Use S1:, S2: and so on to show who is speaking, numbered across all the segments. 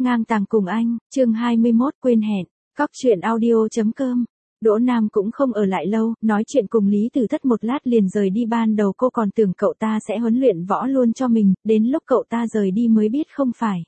S1: Ngang tàng cùng anh, chương 21 quên hẹn, Cóc truyện audio.com. Đỗ Nam cũng không ở lại lâu, nói chuyện cùng Lý Tử Thất một lát liền rời đi. Ban đầu cô còn tưởng cậu ta sẽ huấn luyện võ luôn cho mình, đến lúc cậu ta rời đi mới biết không phải.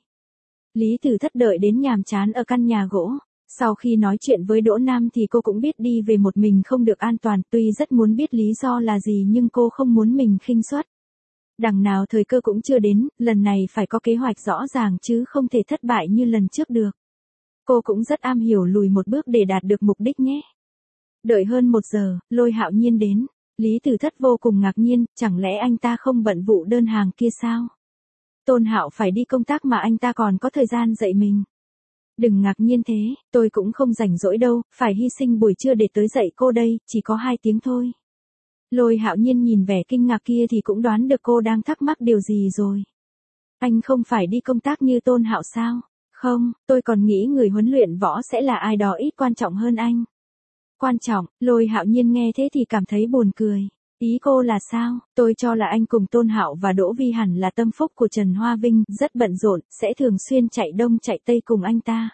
S1: Lý Tử Thất đợi đến nhàm chán ở căn nhà gỗ. Sau khi nói chuyện với Đỗ Nam thì cô cũng biết đi về một mình không được an toàn, tuy rất muốn biết lý do là gì nhưng cô không muốn mình khinh suất. Đằng nào thời cơ cũng chưa đến, lần này phải có kế hoạch rõ ràng chứ không thể thất bại như lần trước được. Cô cũng rất am hiểu lùi một bước để đạt được mục đích nhé. Đợi hơn 1 giờ, Lôi Hạo Nhiên đến. Lý Tử Thất vô cùng ngạc nhiên, chẳng lẽ anh ta không bận vụ đơn hàng kia sao? Tôn Hạo phải đi công tác mà anh ta còn có thời gian dạy mình. Đừng ngạc nhiên thế, tôi cũng không rảnh rỗi đâu, phải hy sinh buổi trưa để tới dạy cô đây, chỉ có 2 tiếng thôi. Lôi Hạo Nhiên nhìn vẻ kinh ngạc kia thì cũng đoán được cô đang thắc mắc điều gì rồi. Anh không phải đi công tác như Tôn Hạo sao? Không, tôi còn nghĩ người huấn luyện võ sẽ là ai đó ít quan trọng hơn anh. Quan trọng, Lôi Hạo Nhiên nghe thế thì cảm thấy buồn cười. Ý cô là sao? Tôi cho là anh cùng Tôn Hạo và Đỗ Vi hẳn là tâm phúc của Trần Hoa Vinh, rất bận rộn, sẽ thường xuyên chạy đông chạy tây cùng anh ta.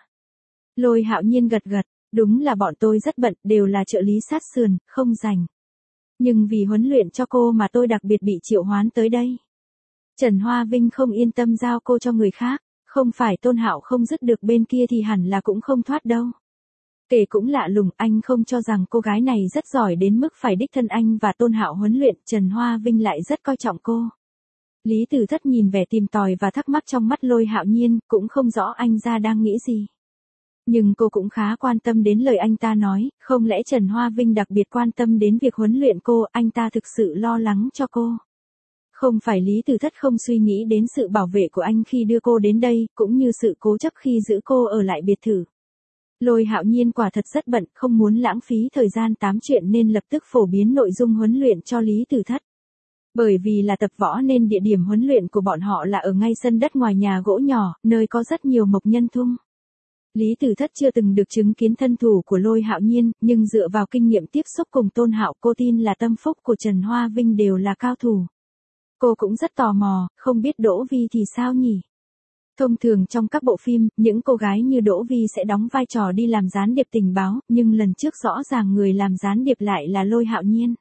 S1: Lôi Hạo Nhiên gật gật, đúng là bọn tôi rất bận, đều là trợ lý sát sườn, không rảnh. Nhưng vì huấn luyện cho cô mà tôi đặc biệt bị triệu hoán tới đây. Trần Hoa Vinh không yên tâm giao cô cho người khác, không phải Tôn Hạo không dứt được bên kia thì hẳn là cũng không thoát đâu. Kể cũng lạ lùng, anh không cho rằng cô gái này rất giỏi đến mức phải đích thân anh và Tôn Hạo huấn luyện, Trần Hoa Vinh lại rất coi trọng cô. Lý Tử Thất nhìn vẻ tìm tòi và thắc mắc trong mắt Lôi Hạo Nhiên, cũng không rõ anh ra đang nghĩ gì. Nhưng cô cũng khá quan tâm đến lời anh ta nói, không lẽ Trần Hoa Vinh đặc biệt quan tâm đến việc huấn luyện cô, anh ta thực sự lo lắng cho cô. Không phải Lý Tử Thất không suy nghĩ đến sự bảo vệ của anh khi đưa cô đến đây, cũng như sự cố chấp khi giữ cô ở lại biệt thự. Lôi Hạo Nhiên quả thật rất bận, không muốn lãng phí thời gian tám chuyện nên lập tức phổ biến nội dung huấn luyện cho Lý Tử Thất. Bởi vì là tập võ nên địa điểm huấn luyện của bọn họ là ở ngay sân đất ngoài nhà gỗ nhỏ, nơi có rất nhiều mộc nhân thung. Lý Tử Thất chưa từng được chứng kiến thân thủ của Lôi Hạo Nhiên, nhưng dựa vào kinh nghiệm tiếp xúc cùng Tôn Hạo, cô tin là tâm phúc của Trần Hoa Vinh đều là cao thủ. Cô cũng rất tò mò, không biết Đỗ Vi thì sao nhỉ? Thông thường trong các bộ phim, những cô gái như Đỗ Vi sẽ đóng vai trò đi làm gián điệp tình báo, nhưng lần trước rõ ràng người làm gián điệp lại là Lôi Hạo Nhiên.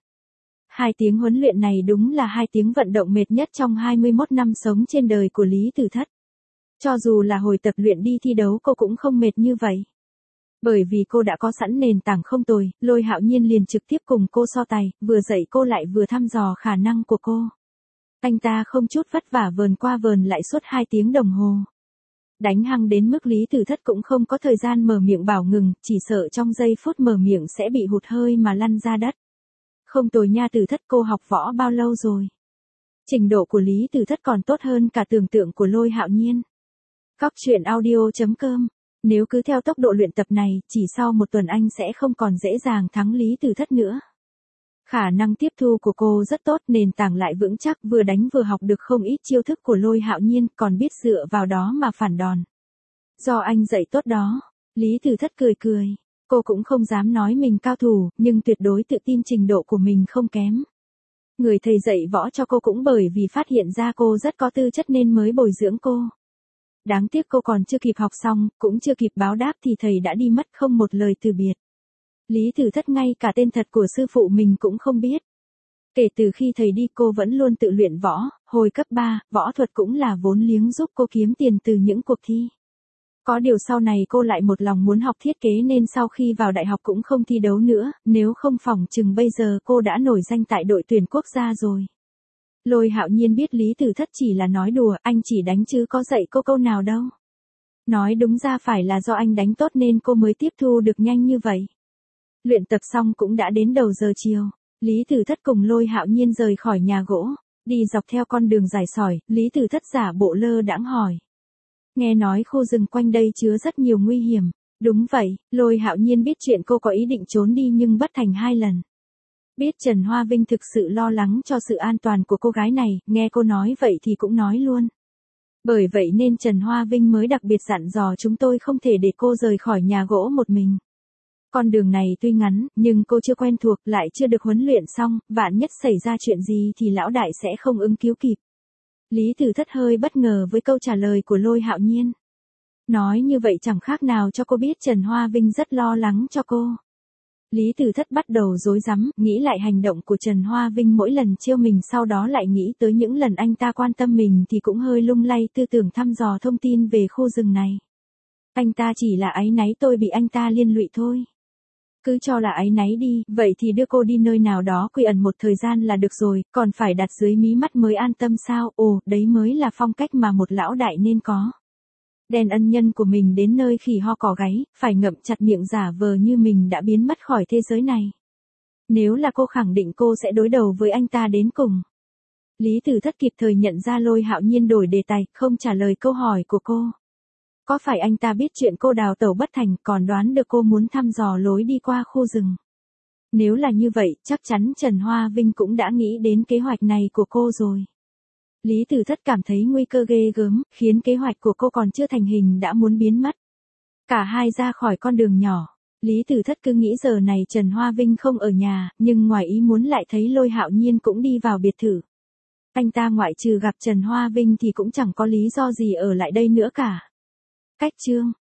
S1: 2 tiếng huấn luyện này đúng là 2 tiếng vận động mệt nhất trong 21 năm sống trên đời của Lý Tử Thất. Cho dù là hồi tập luyện đi thi đấu cô cũng không mệt như vậy. Bởi vì cô đã có sẵn nền tảng không tồi, Lôi Hạo Nhiên liền trực tiếp cùng cô so tài, vừa dạy cô lại vừa thăm dò khả năng của cô. Anh ta không chút vất vả vờn qua vờn lại suốt 2 tiếng đồng hồ. Đánh hăng đến mức Lý Tử Thất cũng không có thời gian mở miệng bảo ngừng, chỉ sợ trong giây phút mở miệng sẽ bị hụt hơi mà lăn ra đất. Không tồi nha Tử Thất, cô học võ bao lâu rồi? Trình độ của Lý Tử Thất còn tốt hơn cả tưởng tượng của Lôi Hạo Nhiên. Cóc truyện audio.com. Nếu cứ theo tốc độ luyện tập này, chỉ sau 1 tuần anh sẽ không còn dễ dàng thắng Lý Tử Thất nữa. Khả năng tiếp thu của cô rất tốt, nền tảng lại vững chắc, vừa đánh vừa học được không ít chiêu thức của Lôi Hạo Nhiên, còn biết dựa vào đó mà phản đòn. Do anh dạy tốt đó. Lý Tử Thất cười cười. Cô cũng không dám nói mình cao thủ, nhưng tuyệt đối tự tin trình độ của mình không kém. Người thầy dạy võ cho cô cũng bởi vì phát hiện ra cô rất có tư chất nên mới bồi dưỡng cô. Đáng tiếc cô còn chưa kịp học xong, cũng chưa kịp báo đáp thì thầy đã đi mất không một lời từ biệt. Lý Tử Thất ngay cả tên thật của sư phụ mình cũng không biết. Kể từ khi thầy đi cô vẫn luôn tự luyện võ, hồi cấp 3, võ thuật cũng là vốn liếng giúp cô kiếm tiền từ những cuộc thi. Có điều sau này cô lại một lòng muốn học thiết kế nên sau khi vào đại học cũng không thi đấu nữa, nếu không phỏng chừng bây giờ cô đã nổi danh tại đội tuyển quốc gia rồi. Lôi Hạo Nhiên biết Lý Tử Thất chỉ là nói đùa, anh chỉ đánh chứ có dạy cô câu nào đâu. Nói đúng ra phải là do anh đánh tốt nên cô mới tiếp thu được nhanh như vậy. Luyện tập xong cũng đã đến đầu giờ chiều. Lý Tử Thất cùng Lôi Hạo Nhiên rời khỏi nhà gỗ, đi dọc theo con đường dài sỏi, Lý Tử Thất giả bộ lơ đãng hỏi. Nghe nói khu rừng quanh đây chứa rất nhiều nguy hiểm. Đúng vậy, Lôi Hạo Nhiên biết chuyện cô có ý định trốn đi nhưng bất thành 2 lần. Biết Trần Hoa Vinh thực sự lo lắng cho sự an toàn của cô gái này, nghe cô nói vậy thì cũng nói luôn. Bởi vậy nên Trần Hoa Vinh mới đặc biệt dặn dò chúng tôi không thể để cô rời khỏi nhà gỗ một mình. Con đường này tuy ngắn, nhưng cô chưa quen thuộc, lại chưa được huấn luyện xong, vạn nhất xảy ra chuyện gì thì lão đại sẽ không ứng cứu kịp. Lý Tử Thất hơi bất ngờ với câu trả lời của Lôi Hạo Nhiên. Nói như vậy chẳng khác nào cho cô biết Trần Hoa Vinh rất lo lắng cho cô. Lý Tử Thất bắt đầu rối rắm, nghĩ lại hành động của Trần Hoa Vinh mỗi lần trêu mình, sau đó lại nghĩ tới những lần anh ta quan tâm mình thì cũng hơi lung lay, tư tưởng thăm dò thông tin về khu rừng này. Anh ta chỉ là áy náy tôi bị anh ta liên lụy thôi. Cứ cho là áy náy đi, vậy thì đưa cô đi nơi nào đó quy ẩn một thời gian là được rồi, còn phải đặt dưới mí mắt mới an tâm sao? Ồ, đấy mới là phong cách mà một lão đại nên có. Đèn ân nhân của mình đến nơi khỉ ho cò gáy, phải ngậm chặt miệng giả vờ như mình đã biến mất khỏi thế giới này. Nếu là cô khẳng định cô sẽ đối đầu với anh ta đến cùng. Lý Tử Thất kịp thời nhận ra Lôi Hạo Nhiên đổi đề tài, không trả lời câu hỏi của cô. Có phải anh ta biết chuyện cô đào tẩu bất thành, còn đoán được cô muốn thăm dò lối đi qua khu rừng? Nếu là như vậy, chắc chắn Trần Hoa Vinh cũng đã nghĩ đến kế hoạch này của cô rồi. Lý Tử Thất cảm thấy nguy cơ ghê gớm, khiến kế hoạch của cô còn chưa thành hình đã muốn biến mất. Cả hai ra khỏi con đường nhỏ. Lý Tử Thất cứ nghĩ giờ này Trần Hoa Vinh không ở nhà, nhưng ngoài ý muốn lại thấy Lôi Hạo Nhiên cũng đi vào biệt thự. Anh ta ngoại trừ gặp Trần Hoa Vinh thì cũng chẳng có lý do gì ở lại đây nữa cả. Cách chương